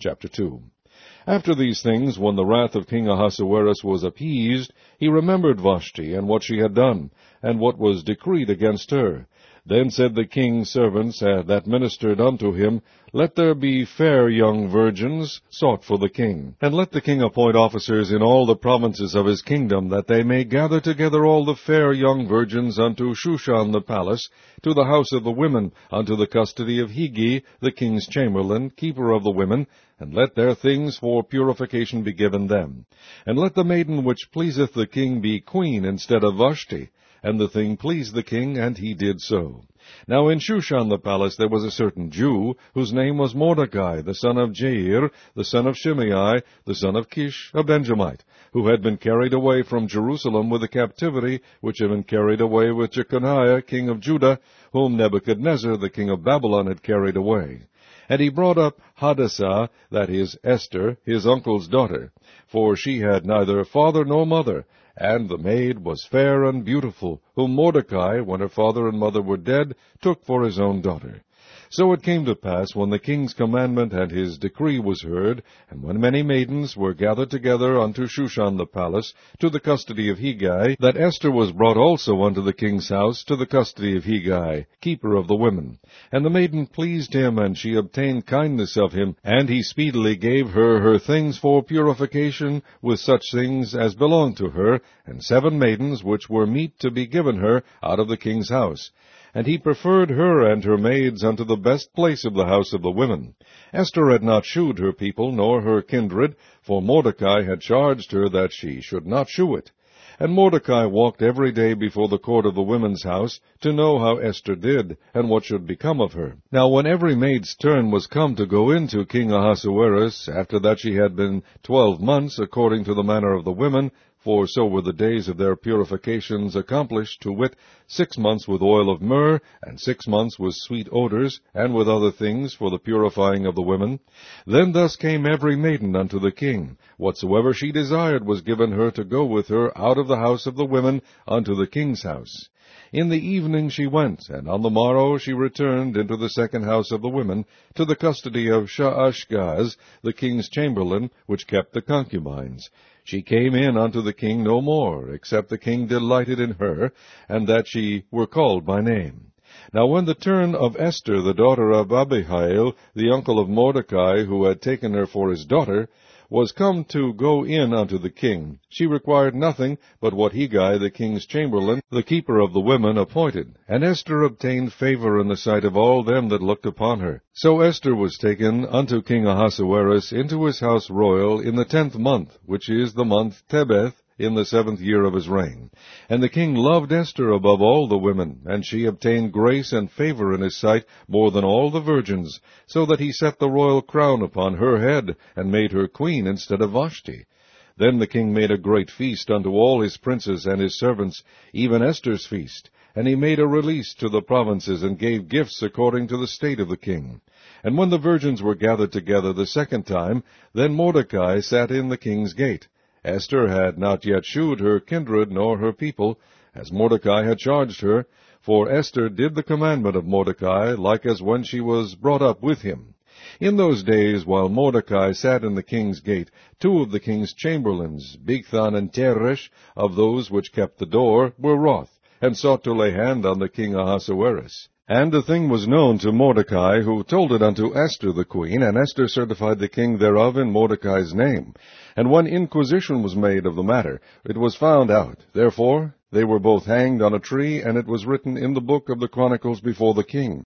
Chapter 2. After these things, when the wrath of King Ahasuerus was appeased, he remembered Vashti, and what she had done, and what was decreed against her. Then said the king's servants that ministered unto him, Let there be fair young virgins sought for the king. And let the king appoint officers in all the provinces of his kingdom, that they may gather together all the fair young virgins unto Shushan the palace, to the house of the women, unto the custody of Higi, the king's chamberlain, keeper of the women, and let their things for purification be given them. And let the maiden which pleaseth the king be queen instead of Vashti. And the thing pleased the king, and he did so. Now in Shushan the palace there was a certain Jew, whose name was Mordecai, the son of Jair, the son of Shimei, the son of Kish, a Benjamite, who had been carried away from Jerusalem with the captivity, which had been carried away with Jeconiah, king of Judah, whom Nebuchadnezzar, the king of Babylon, had carried away. And he brought up Hadassah, that is, Esther, his uncle's daughter, for she had neither father nor mother, and the maid was fair and beautiful, whom Mordecai, when her father and mother were dead, took for his own daughter. So it came to pass, when the king's commandment and his decree was heard, and when many maidens were gathered together unto Shushan the palace, to the custody of Hegai, that Esther was brought also unto the king's house, to the custody of Hegai, keeper of the women. And the maiden pleased him, and she obtained kindness of him, and he speedily gave her her things for purification, with such things as belonged to her, and 7 maidens which were meet to be given her out of the king's house. And he preferred her and her maids unto the best place of the house of the women. Esther had not shewed her people, nor her kindred, for Mordecai had charged her that she should not shew it. And Mordecai walked every day before the court of the women's house, to know how Esther did, and what should become of her. Now when every maid's turn was come to go in to King Ahasuerus, after that she had been 12 months, according to the manner of the women, for so were the days of their purifications accomplished, to wit, 6 months with oil of myrrh, and 6 months with sweet odors, and with other things for the purifying of the women. Then thus came every maiden unto the king. Whatsoever she desired was given her to go with her out of the house of the women unto the king's house. In the evening she went, and on the morrow she returned into the second house of the women, to the custody of Shaashgaz, the king's chamberlain, which kept the concubines. She came in unto the king no more, except the king delighted in her, and that she were called by name. Now when the turn of Esther, the daughter of Abihail, the uncle of Mordecai, who had taken her for his daughter, was come to go in unto the king, she required nothing but what Hegai, the king's chamberlain, the keeper of the women, appointed. And Esther obtained favor in the sight of all them that looked upon her. So Esther was taken unto King Ahasuerus into his house royal in the 10th month, which is the month Tebeth, in the 7th year of his reign. And the king loved Esther above all the women, and she obtained grace and favor in his sight more than all the virgins, so that he set the royal crown upon her head, and made her queen instead of Vashti. Then the king made a great feast unto all his princes and his servants, even Esther's feast. And he made a release to the provinces, and gave gifts according to the state of the king. And when the virgins were gathered together the second time, then Mordecai sat in the king's gate. Esther had not yet shewed her kindred nor her people, as Mordecai had charged her, for Esther did the commandment of Mordecai, like as when she was brought up with him. In those days, while Mordecai sat in the king's gate, 2 of the king's chamberlains, Bigthan and Teresh, of those which kept the door, were wroth, and sought to lay hand on the king Ahasuerus. And the thing was known to Mordecai, who told it unto Esther the queen, and Esther certified the king thereof in Mordecai's name. And when inquisition was made of the matter, it was found out. Therefore they were both hanged on a tree, and it was written in the book of the Chronicles before the king.